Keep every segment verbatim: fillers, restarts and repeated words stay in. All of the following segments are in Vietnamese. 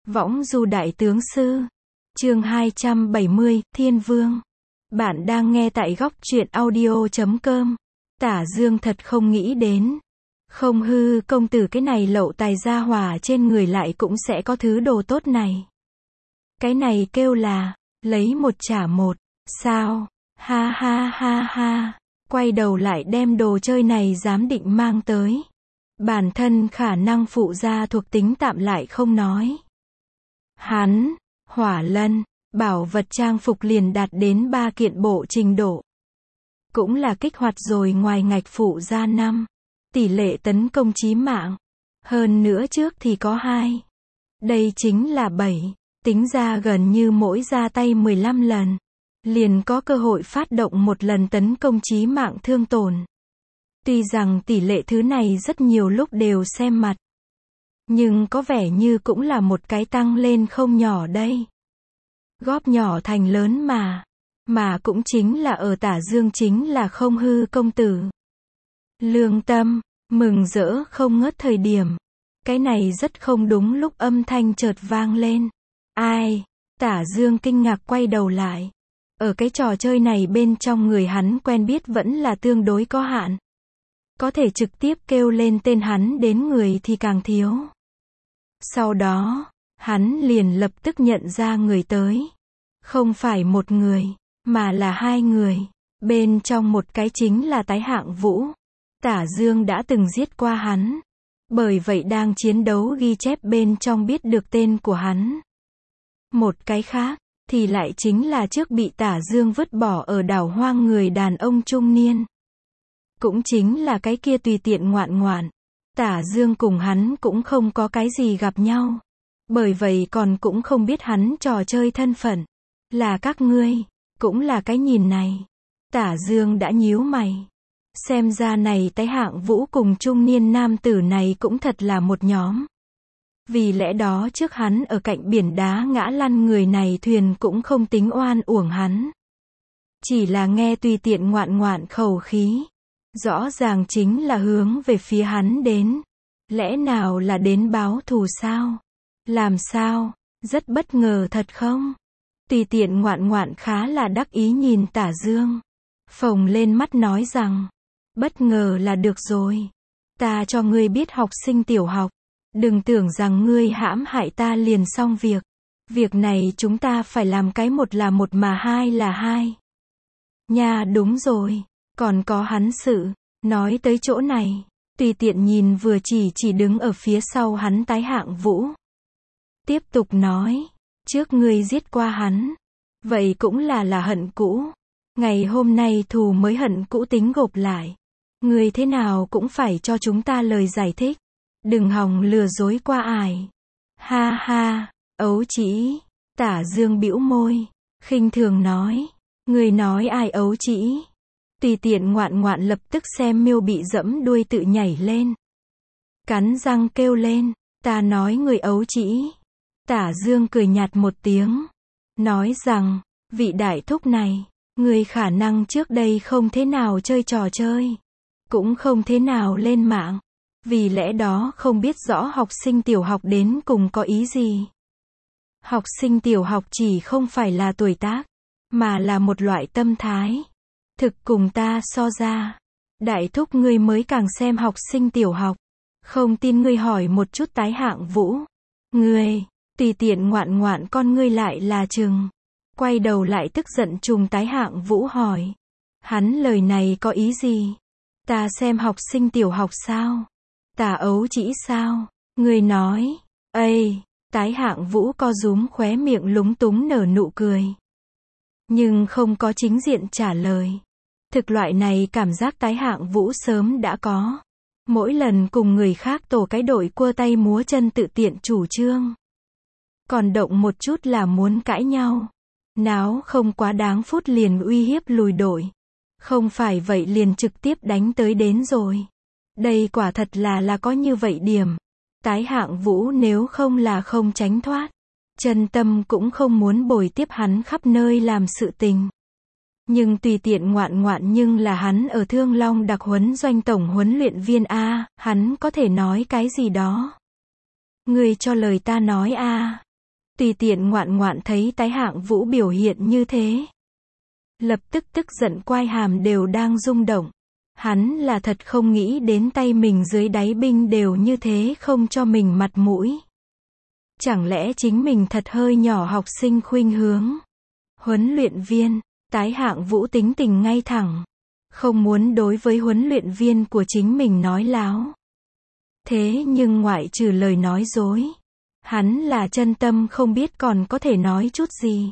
Võng du đại tướng sư. Chương hai trăm bảy mươi, Thiên Vương. Bạn đang nghe tại góc truyện audio chấm com. Tả Dương thật không nghĩ đến. Không hư công tử cái này lậu tài gia hỏa trên người lại cũng sẽ có thứ đồ tốt này. Cái này kêu là, lấy một trả một, sao, ha ha ha ha, quay đầu lại đem đồ chơi này dám định mang tới. Bản thân khả năng phụ gia thuộc tính tạm lại không nói. Hắn, hỏa lân, bảo vật trang phục liền đạt đến ba kiện bộ trình độ. Cũng là kích hoạt rồi ngoài ngạch phụ gia năm. Tỷ lệ tấn công chí mạng. Hơn nữa trước thì có hai. Đây chính là bảy. Tính ra gần như mỗi ra tay mười lăm lần. Liền có cơ hội phát động một lần tấn công chí mạng thương tổn. Tuy rằng tỷ lệ thứ này rất nhiều lúc đều xem mặt. Nhưng có vẻ như cũng là một cái tăng lên không nhỏ đây. Góp nhỏ thành lớn mà. Mà cũng chính là ở Tả Dương chính là không hư công tử. Lương tâm, mừng rỡ không ngớt thời điểm. Cái này rất không đúng lúc âm thanh chợt vang lên. Ai? Tả Dương kinh ngạc quay đầu lại. Ở cái trò chơi này bên trong người hắn quen biết vẫn là tương đối có hạn. Có thể trực tiếp kêu lên tên hắn đến người thì càng thiếu. Sau đó, hắn liền lập tức nhận ra người tới. Không phải một người, mà là hai người. Bên trong một cái chính là Tái Hạng Vũ. Tả Dương đã từng giết qua hắn. Bởi vậy đang chiến đấu ghi chép bên trong biết được tên của hắn. Một cái khác, thì lại chính là trước bị Tả Dương vứt bỏ ở đảo hoang người đàn ông trung niên. Cũng chính là cái kia tùy tiện ngoạn ngoạn. Tả Dương cùng hắn cũng không có cái gì gặp nhau. Bởi vậy còn cũng không biết hắn trò chơi thân phận. Là các ngươi, cũng là cái nhìn này. Tả Dương đã nhíu mày. Xem ra này Tái Hạng Vũ cùng trung niên nam tử này cũng thật là một nhóm. Vì lẽ đó trước hắn ở cạnh biển đá ngã lăn người này thuyền cũng không tính oan uổng hắn. Chỉ là nghe tùy tiện ngoạn ngoạn khẩu khí. Rõ ràng chính là hướng về phía hắn đến. Lẽ nào là đến báo thù sao? Làm sao? Rất bất ngờ thật không? Tùy tiện ngoạn ngoạn khá là đắc ý nhìn Tả Dương. Phồng lên mắt nói rằng, bất ngờ là được rồi. Ta cho ngươi biết học sinh tiểu học. Đừng tưởng rằng ngươi hãm hại ta liền xong việc. Việc này chúng ta phải làm cái một là một mà hai là hai. Nha đúng rồi. Còn có hắn sự. Nói tới chỗ này. Tùy tiện nhìn vừa chỉ chỉ đứng ở phía sau hắn Tái Hạng Vũ. Tiếp tục nói. Trước ngươi giết qua hắn. Vậy cũng là là hận cũ. Ngày hôm nay thù mới hận cũ tính gộp lại. Ngươi thế nào cũng phải cho chúng ta lời giải thích. Đừng hòng lừa dối qua ải. Ha ha, ấu trĩ. Tả Dương bĩu môi. Khinh thường nói. Ngươi nói ai ấu trĩ? Tùy tiện ngoạn ngoạn lập tức xem miêu bị dẫm đuôi tự nhảy lên. Cắn răng kêu lên. Ta nói người ấu trĩ. Tả Dương cười nhạt một tiếng. Nói rằng, vị đại thúc này, người khả năng trước đây không thế nào chơi trò chơi. Cũng không thế nào lên mạng. Vì lẽ đó không biết rõ học sinh tiểu học đến cùng có ý gì. Học sinh tiểu học chỉ không phải là tuổi tác, mà là một loại tâm thái. Thực cùng ta so ra. Đại thúc ngươi mới càng xem học sinh tiểu học. Không tin ngươi hỏi một chút Tái Hạng Vũ. Ngươi, tùy tiện ngoạn ngoạn con ngươi lại là chừng. Quay đầu lại tức giận trùng Tái Hạng Vũ hỏi. Hắn lời này có ý gì? Ta xem học sinh tiểu học sao? Tà ấu trĩ sao? Ngươi nói. Ây, Tái Hạng Vũ co rúm khóe miệng lúng túng nở nụ cười. Nhưng không có chính diện trả lời. Thực loại này cảm giác Tái Hạng Vũ sớm đã có. Mỗi lần cùng người khác tổ cái đội cua tay múa chân tự tiện chủ trương. Còn động một chút là muốn cãi nhau. Náo không quá đáng phút liền uy hiếp lùi đội. Không phải vậy liền trực tiếp đánh tới đến rồi. Đây quả thật là là có như vậy điểm. Tái Hạng Vũ nếu không là không tránh thoát. Chân tâm cũng không muốn bồi tiếp hắn khắp nơi làm sự tình. Nhưng tùy tiện ngoạn ngoạn nhưng là hắn ở Thương Long đặc huấn doanh tổng huấn luyện viên A, hắn có thể nói cái gì đó. Ngươi cho lời ta nói A. Tùy tiện ngoạn ngoạn thấy Tái Hạng Vũ biểu hiện như thế. Lập tức tức giận quai hàm đều đang rung động. Hắn là thật không nghĩ đến tay mình dưới đáy binh đều như thế không cho mình mặt mũi. Chẳng lẽ chính mình thật hơi nhỏ học sinh khuynh hướng. Huấn luyện viên, Tái Hạng Vũ tính tình ngay thẳng. Không muốn đối với huấn luyện viên của chính mình nói láo. Thế nhưng ngoại trừ lời nói dối, hắn là chân tâm không biết còn có thể nói chút gì.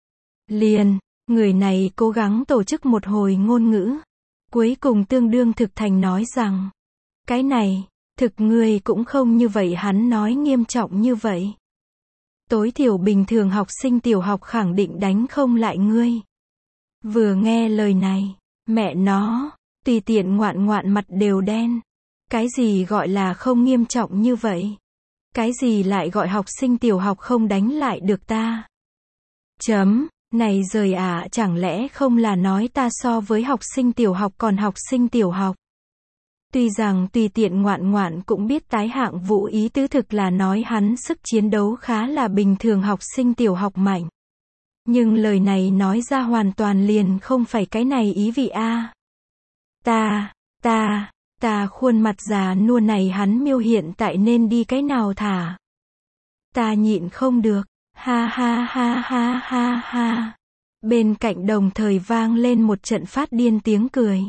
Liền, người này cố gắng tổ chức một hồi ngôn ngữ. Cuối cùng tương đương thực thành nói rằng, cái này, thực ngươi cũng không như vậy hắn nói nghiêm trọng như vậy. Tối thiểu bình thường học sinh tiểu học khẳng định đánh không lại ngươi. Vừa nghe lời này, mẹ nó, tùy tiện ngoạn ngoạn mặt đều đen. Cái gì gọi là không nghiêm trọng như vậy? Cái gì lại gọi học sinh tiểu học không đánh lại được ta? Chấm, này rời ạ, chẳng lẽ không là nói ta so với học sinh tiểu học còn học sinh tiểu học? Tuy rằng tùy tiện ngoạn ngoạn cũng biết Tái Hạng Vũ ý tứ thực là nói hắn sức chiến đấu khá là bình thường học sinh tiểu học mạnh. Nhưng lời này nói ra hoàn toàn liền không phải cái này ý vị a. Ta, ta, ta khuôn mặt già nua này hắn miêu hiện tại nên đi cái nào thả. Ta nhịn không được, ha ha ha ha ha ha. Bên cạnh đồng thời vang lên một trận phát điên tiếng cười.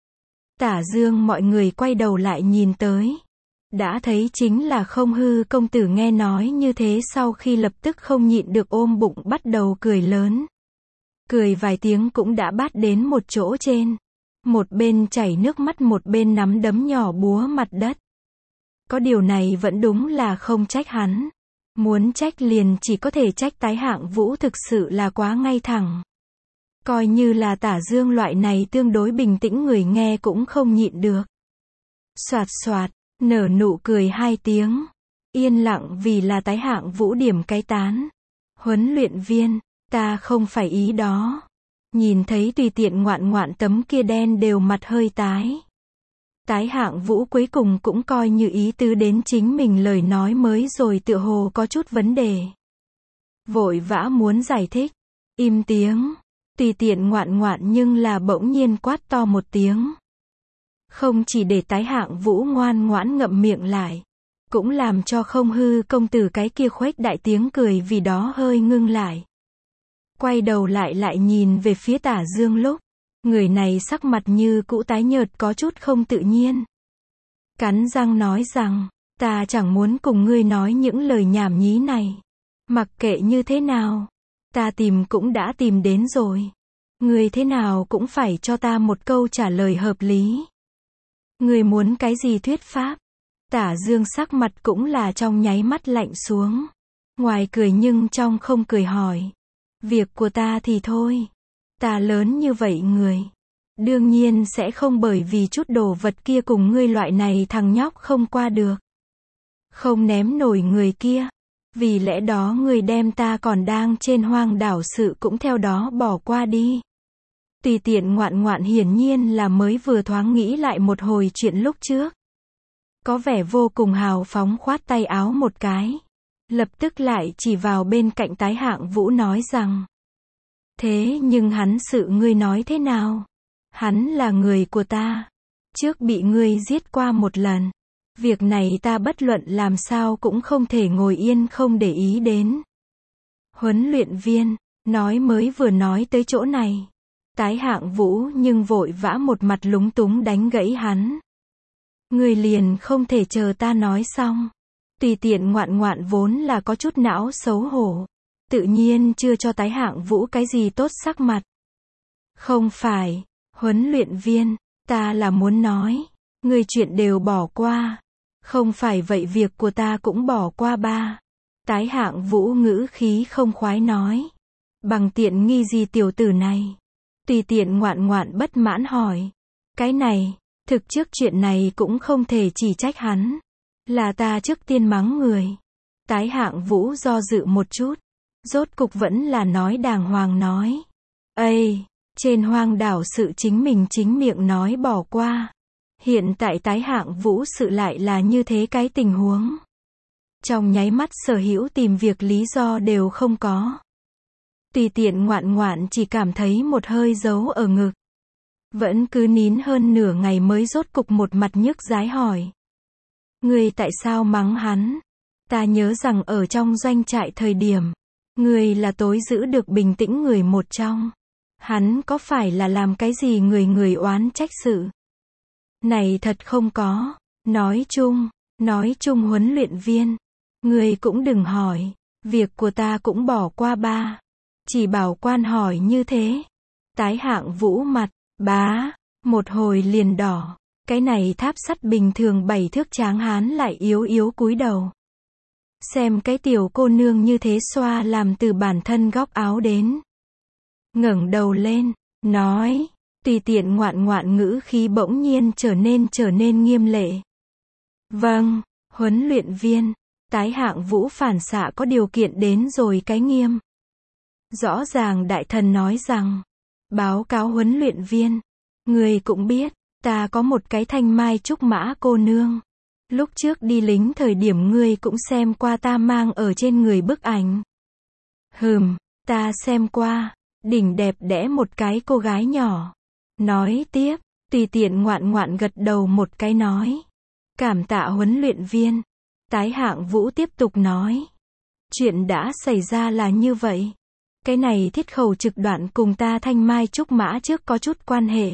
Tả Dương mọi người quay đầu lại nhìn tới. Đã thấy chính là Không Hư công tử nghe nói như thế sau khi lập tức không nhịn được ôm bụng bắt đầu cười lớn. Cười vài tiếng cũng đã bắt đến một chỗ trên. Một bên chảy nước mắt một bên nắm đấm nhỏ búa mặt đất. Có điều này vẫn đúng là không trách hắn. Muốn trách liền chỉ có thể trách Tái Hạng Vũ thực sự là quá ngay thẳng. Coi như là Tả Dương loại này tương đối bình tĩnh người nghe cũng không nhịn được. Soạt soạt, nở nụ cười hai tiếng. Yên lặng vì là Tái Hạng Vũ điểm cái tán. Huấn luyện viên, ta không phải ý đó. Nhìn thấy tùy tiện ngoạn ngoạn tấm kia đen đều mặt hơi tái. Tái Hạng Vũ cuối cùng cũng coi như ý tứ đến chính mình lời nói mới rồi tựa hồ có chút vấn đề. Vội vã muốn giải thích. Im tiếng. Tùy tiện ngoạn ngoạn nhưng là bỗng nhiên quát to một tiếng. Không chỉ để Tái Hạng Vũ ngoan ngoãn ngậm miệng lại. Cũng làm cho Không Hư công tử cái kia khuếch đại tiếng cười vì đó hơi ngưng lại. Quay đầu lại lại nhìn về phía Tả Dương lúc. Người này sắc mặt như cũ tái nhợt có chút không tự nhiên. Cắn răng nói rằng, ta chẳng muốn cùng ngươi nói những lời nhảm nhí này. Mặc kệ như thế nào, ta tìm cũng đã tìm đến rồi. Ngươi thế nào cũng phải cho ta một câu trả lời hợp lý. Ngươi muốn cái gì thuyết pháp? Tả Dương sắc mặt cũng là trong nháy mắt lạnh xuống. Ngoài cười nhưng trong không cười hỏi. Việc của ta thì thôi. Ta lớn như vậy người. Đương nhiên sẽ không bởi vì chút đồ vật kia cùng ngươi loại này thằng nhóc không qua được. Không ném nổi người kia. Vì lẽ đó ngươi đem ta còn đang trên hoang đảo sự cũng theo đó bỏ qua đi. Tùy tiện ngoạn ngoạn hiển nhiên là mới vừa thoáng nghĩ lại một hồi chuyện lúc trước. Có vẻ vô cùng hào phóng khoát tay áo một cái. Lập tức lại chỉ vào bên cạnh Tái Hạng Vũ nói rằng. Thế nhưng hắn sự ngươi nói thế nào? Hắn là người của ta. Trước bị ngươi giết qua một lần. Việc này ta bất luận làm sao cũng không thể ngồi yên không để ý đến. Huấn luyện viên, nói mới vừa nói tới chỗ này. Tái Hạng Vũ nhưng vội vã một mặt lúng túng đánh gãy hắn. Ngươi liền không thể chờ ta nói xong. Tùy tiện ngoạn ngoạn vốn là có chút não xấu hổ. Tự nhiên chưa cho Tái Hạng Vũ cái gì tốt sắc mặt. Không phải, huấn luyện viên, ta là muốn nói. Ngươi chuyện đều bỏ qua. Không phải vậy việc của ta cũng bỏ qua ba. Tái Hạng Vũ ngữ khí không khoái nói. Bằng tiện nghi gì tiểu tử này? Tùy tiện ngoạn ngoạn bất mãn hỏi. Cái này, thực trước chuyện này cũng không thể chỉ trách hắn. Là ta trước tiên mắng người. Tái Hạng Vũ do dự một chút. Rốt cục vẫn là nói đàng hoàng nói. Ây, trên hoang đảo sự chính mình chính miệng nói bỏ qua. Hiện tại Tái Hạng Vũ sự lại là như thế cái tình huống. Trong nháy mắt Sở Hữu tìm việc lý do đều không có. Tùy tiện ngoạn ngoạn chỉ cảm thấy một hơi giấu ở ngực. Vẫn cứ nín hơn nửa ngày mới rốt cục một mặt nhức dái hỏi. Ngươi tại sao mắng hắn? Ta nhớ rằng ở trong doanh trại thời điểm, ngươi là tối giữ được bình tĩnh người một trong. Hắn có phải là làm cái gì người người oán trách sự? Này thật không có. Nói chung, nói chung huấn luyện viên. Ngươi cũng đừng hỏi. Việc của ta cũng bỏ qua ba. Chỉ bảo quan hỏi như thế. Tái Hạng Vũ mặt, bá, một hồi liền đỏ. Cái này tháp sắt bình thường bảy thước tráng hán lại yếu yếu cúi đầu. Xem cái tiểu cô nương như thế xoa làm từ bản thân góc áo đến. Ngẩng đầu lên, nói, tùy tiện ngoạn ngoạn ngữ khí bỗng nhiên trở nên trở nên nghiêm lệ. Vâng, huấn luyện viên. Tái Hạng Vũ phản xạ có điều kiện đến rồi cái nghiêm. Rõ ràng đại thần nói rằng, báo cáo huấn luyện viên, người cũng biết, ta có một cái thanh mai trúc mã cô nương. Lúc trước đi lính thời điểm ngươi cũng xem qua ta mang ở trên người bức ảnh. Hừm, ta xem qua, đỉnh đẹp đẽ một cái cô gái nhỏ. Nói tiếp, tùy tiện ngoạn ngoạn gật đầu một cái nói. Cảm tạ huấn luyện viên. Tái Hạng Vũ tiếp tục nói. Chuyện đã xảy ra là như vậy. Cái này thiết khẩu trực đoạn cùng ta thanh mai trúc mã trước có chút quan hệ.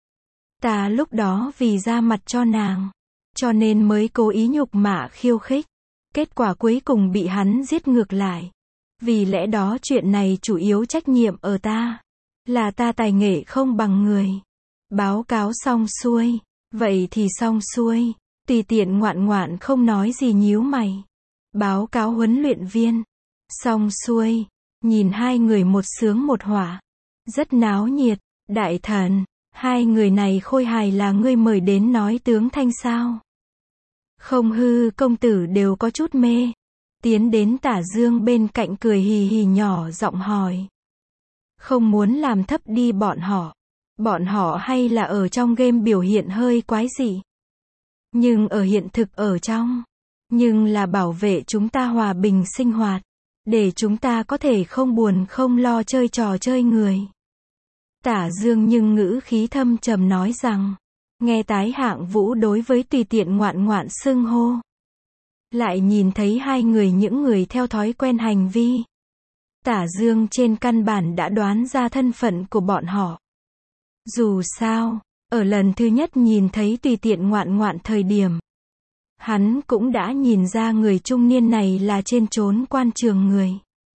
Ta lúc đó vì ra mặt cho nàng, cho nên mới cố ý nhục mạ khiêu khích. Kết quả cuối cùng bị hắn giết ngược lại. Vì lẽ đó chuyện này chủ yếu trách nhiệm ở ta. Là ta tài nghệ không bằng người. Báo cáo xong xuôi. Vậy thì xong xuôi. Tùy tiện ngoạn ngoạn không nói gì nhíu mày. Báo cáo huấn luyện viên. Xong xuôi. Nhìn hai người một sướng một họa. Rất náo nhiệt. Đại thần, hai người này khôi hài là ngươi mời đến nói tướng thanh sao? Không hư công tử đều có chút mê. Tiến đến Tả Dương bên cạnh cười hì hì nhỏ giọng hỏi. Không muốn làm thấp đi bọn họ. Bọn họ hay là ở trong game biểu hiện hơi quái dị. Nhưng ở hiện thực ở trong. Nhưng là bảo vệ chúng ta hòa bình sinh hoạt. Để chúng ta có thể không buồn không lo chơi trò chơi người. Tả Dương nhưng ngữ khí thâm trầm nói rằng. Nghe Tái Hạng Vũ đối với tùy tiện ngoạn ngoạn xưng hô. Lại nhìn thấy hai người những người theo thói quen hành vi. Tả Dương trên căn bản đã đoán ra thân phận của bọn họ. Dù sao, ở lần thứ nhất nhìn thấy tùy tiện ngoạn ngoạn thời điểm. Hắn cũng đã nhìn ra người trung niên này là trên trốn quan trường người.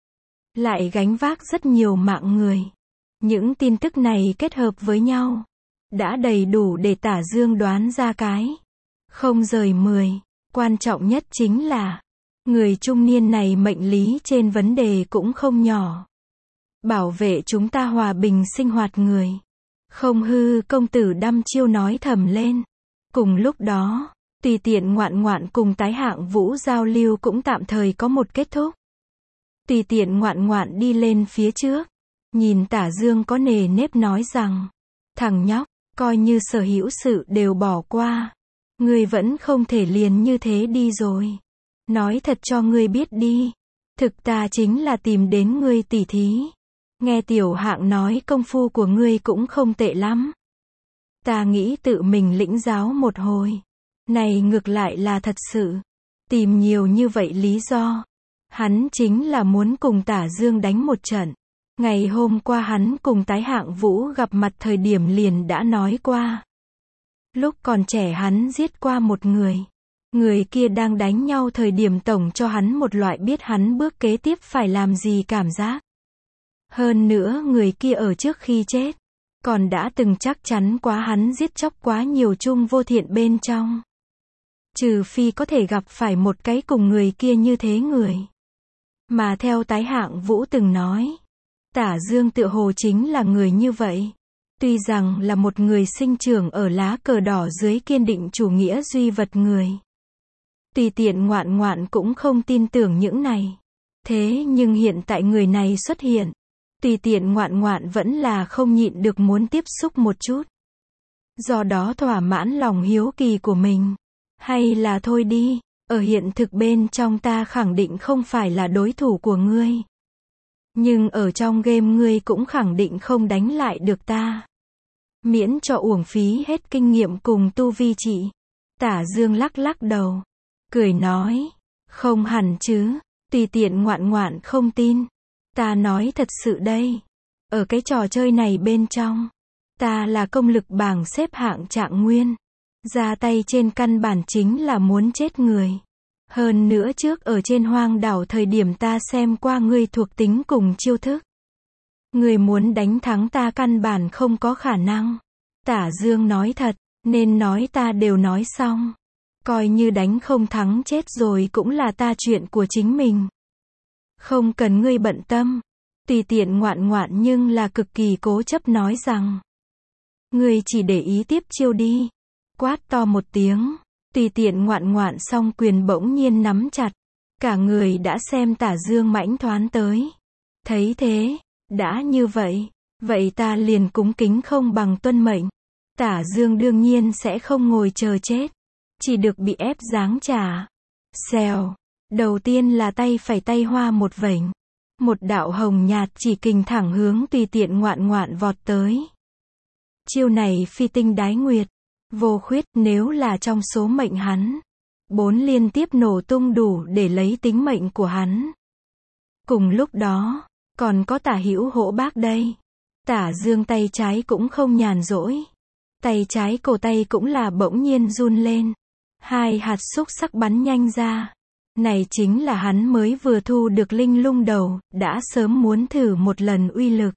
Lại gánh vác rất nhiều mạng người. Những tin tức này kết hợp với nhau. Đã đầy đủ để Tả Dương đoán ra cái. Không rời mười. Quan trọng nhất chính là. Người trung niên này mệnh lý trên vấn đề cũng không nhỏ. Bảo vệ chúng ta hòa bình sinh hoạt người. Không hư công tử đăm chiêu nói thầm lên. Cùng lúc đó, tùy tiện ngoạn ngoạn cùng Tái Hạng Vũ giao lưu cũng tạm thời có một kết thúc. Tùy tiện ngoạn ngoạn đi lên phía trước. Nhìn Tả Dương có nề nếp nói rằng. Thằng nhóc, coi như sở hữu sự đều bỏ qua. Ngươi vẫn không thể liền như thế đi rồi. Nói thật cho ngươi biết đi. Thực ta chính là tìm đến ngươi tỉ thí. Nghe Tiểu Hạng nói công phu của ngươi cũng không tệ lắm. Ta nghĩ tự mình lĩnh giáo một hồi. Này ngược lại là thật sự. Tìm nhiều như vậy lý do. Hắn chính là muốn cùng Tả Dương đánh một trận. Ngày hôm qua hắn cùng Tái Hạng Vũ gặp mặt thời điểm liền đã nói qua. Lúc còn trẻ hắn giết qua một người. Người kia đang đánh nhau thời điểm tổng cho hắn một loại biết hắn bước kế tiếp phải làm gì cảm giác. Hơn nữa người kia ở trước khi chết. Còn đã từng chắc chắn quá hắn giết chóc quá nhiều chung vô thiện bên trong. Trừ phi có thể gặp phải một cái cùng người kia như thế người. Mà theo Tái Hạng Vũ từng nói. Tả Dương tựa hồ chính là người như vậy. Tuy rằng là một người sinh trưởng ở lá cờ đỏ dưới kiên định chủ nghĩa duy vật người. Tùy tiện ngoạn ngoạn cũng không tin tưởng những này. Thế nhưng hiện tại người này xuất hiện. Tùy tiện ngoạn ngoạn vẫn là không nhịn được muốn tiếp xúc một chút. Do đó thỏa mãn lòng hiếu kỳ của mình. Hay là thôi đi. Ở hiện thực bên trong ta khẳng định không phải là đối thủ của ngươi. Nhưng ở trong game ngươi cũng khẳng định không đánh lại được ta. Miễn cho uổng phí hết kinh nghiệm cùng tu vi chị. Tả Dương lắc lắc đầu. Cười nói. Không hẳn chứ. Tùy tiện ngoạn ngoạn không tin. Ta nói thật sự đây. Ở cái trò chơi này bên trong. Ta là công lực bảng xếp hạng trạng nguyên. Ra tay trên căn bản chính là muốn chết người. Hơn nữa trước ở trên hoang đảo thời điểm ta xem qua ngươi thuộc tính cùng chiêu thức. Ngươi muốn đánh thắng ta căn bản không có khả năng. Tả Dương nói thật, nên nói ta đều nói xong. Coi như đánh không thắng chết rồi cũng là ta chuyện của chính mình. Không cần ngươi bận tâm. Tùy tiện ngoạn ngoạn nhưng là cực kỳ cố chấp nói rằng. Ngươi chỉ để ý tiếp chiêu đi. Quát to một tiếng. Tùy tiện ngoạn ngoạn xong quyền bỗng nhiên nắm chặt. Cả người đã xem Tả Dương mãnh thoán tới. Thấy thế, đã như vậy, vậy ta liền cúng kính không bằng tuân mệnh. Tả Dương đương nhiên sẽ không ngồi chờ chết. Chỉ được bị ép giáng trả. Xèo. Đầu tiên là tay phải tay hoa một vểnh. Một đạo hồng nhạt chỉ kình thẳng hướng tùy tiện ngoạn ngoạn vọt tới. Chiêu này phi tinh đái nguyệt. Vô khuyết nếu là trong số mệnh hắn. Bốn liên tiếp nổ tung đủ để lấy tính mệnh của hắn. Cùng lúc đó, còn có Tả Hữu Hỗ Bác đây. Tả Dương tay trái cũng không nhàn rỗi. Tay trái cổ tay cũng là bỗng nhiên run lên. Hai hạt xúc sắc bắn nhanh ra. Này chính là hắn mới vừa thu được linh lung đầu, đã sớm muốn thử một lần uy lực.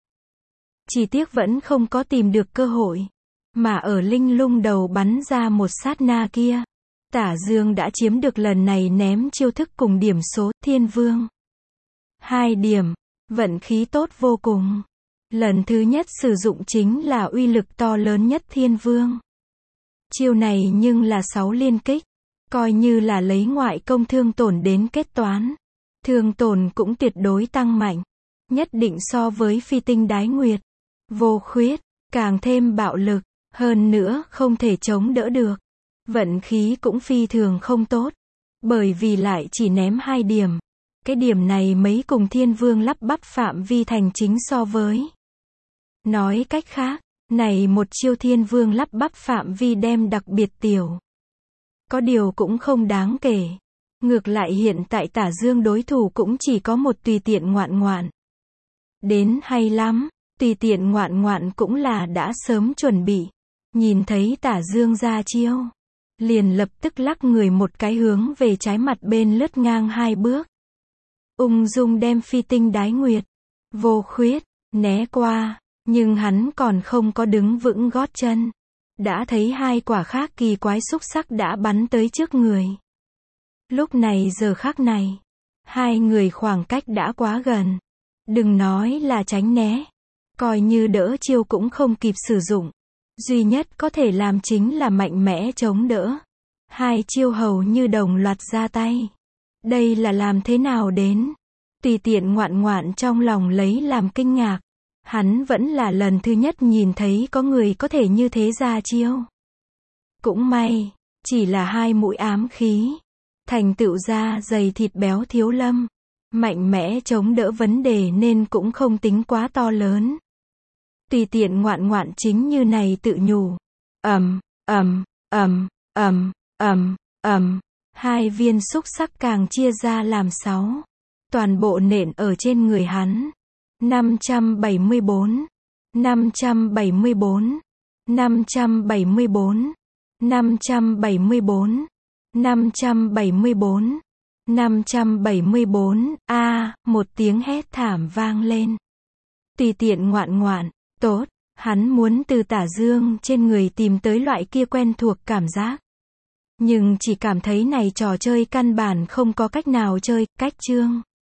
Chỉ tiếc vẫn không có tìm được cơ hội. Mà ở linh lung đầu bắn ra một sát na kia, Tả Dương đã chiếm được lần này ném chiêu thức cùng điểm số Thiên Vương. Hai điểm, vận khí tốt vô cùng. Lần thứ nhất sử dụng chính là uy lực to lớn nhất Thiên Vương. Chiêu này nhưng là sáu liên kích, coi như là lấy ngoại công thương tổn đến kết toán. Thương tổn cũng tuyệt đối tăng mạnh, nhất định so với phi tinh đái nguyệt. Vô khuyết, càng thêm bạo lực. Hơn nữa không thể chống đỡ được. Vận khí cũng phi thường không tốt. Bởi vì lại chỉ ném hai điểm. Cái điểm này mấy cùng Thiên Vương lắp bắp phạm vi thành chính so với. Nói cách khác, này một chiêu Thiên Vương lắp bắp phạm vi đem đặc biệt tiểu. Có điều cũng không đáng kể. Ngược lại hiện tại Tả Dương đối thủ cũng chỉ có một tùy tiện ngoạn ngoạn. Đến hay lắm, tùy tiện ngoạn ngoạn cũng là đã sớm chuẩn bị. Nhìn thấy Tả Dương ra chiêu, liền lập tức lắc người một cái hướng về trái mặt bên lướt ngang hai bước. Ung dung đem phi tinh đái nguyệt, vô khuyết, né qua, nhưng hắn còn không có đứng vững gót chân. Đã thấy hai quả khác kỳ quái xúc sắc đã bắn tới trước người. Lúc này giờ khắc này, hai người khoảng cách đã quá gần. Đừng nói là tránh né, coi như đỡ chiêu cũng không kịp sử dụng. Duy nhất có thể làm chính là mạnh mẽ chống đỡ. Hai chiêu hầu như đồng loạt ra tay. Đây là làm thế nào đến? Tùy tiện ngoạn ngoạn trong lòng lấy làm kinh ngạc. Hắn vẫn là lần thứ nhất nhìn thấy có người có thể như thế ra chiêu. Cũng may, chỉ là hai mũi ám khí. Thành tựu ra dày thịt béo thiếu lâm. Mạnh mẽ chống đỡ vấn đề nên cũng không tính quá to lớn. Tùy tiện ngoạn ngoạn chính như này tự nhủ. Ầm, ầm, ầm, ầm, ầm, ầm. Hai viên xúc sắc càng chia ra làm sáu. Toàn bộ nện ở trên người hắn. năm trăm bảy mươi bốn, năm trăm bảy mươi bốn, năm trăm bảy mươi bốn, năm trăm bảy mươi bốn, năm trăm bảy mươi bốn, năm trăm bảy mươi bốn. A, à, một tiếng hét thảm vang lên. Tùy tiện ngoạn ngoạn. Tốt, hắn muốn từ Tả Dương trên người tìm tới loại kia quen thuộc cảm giác. Nhưng chỉ cảm thấy này trò chơi căn bản không có cách nào chơi, cách chương.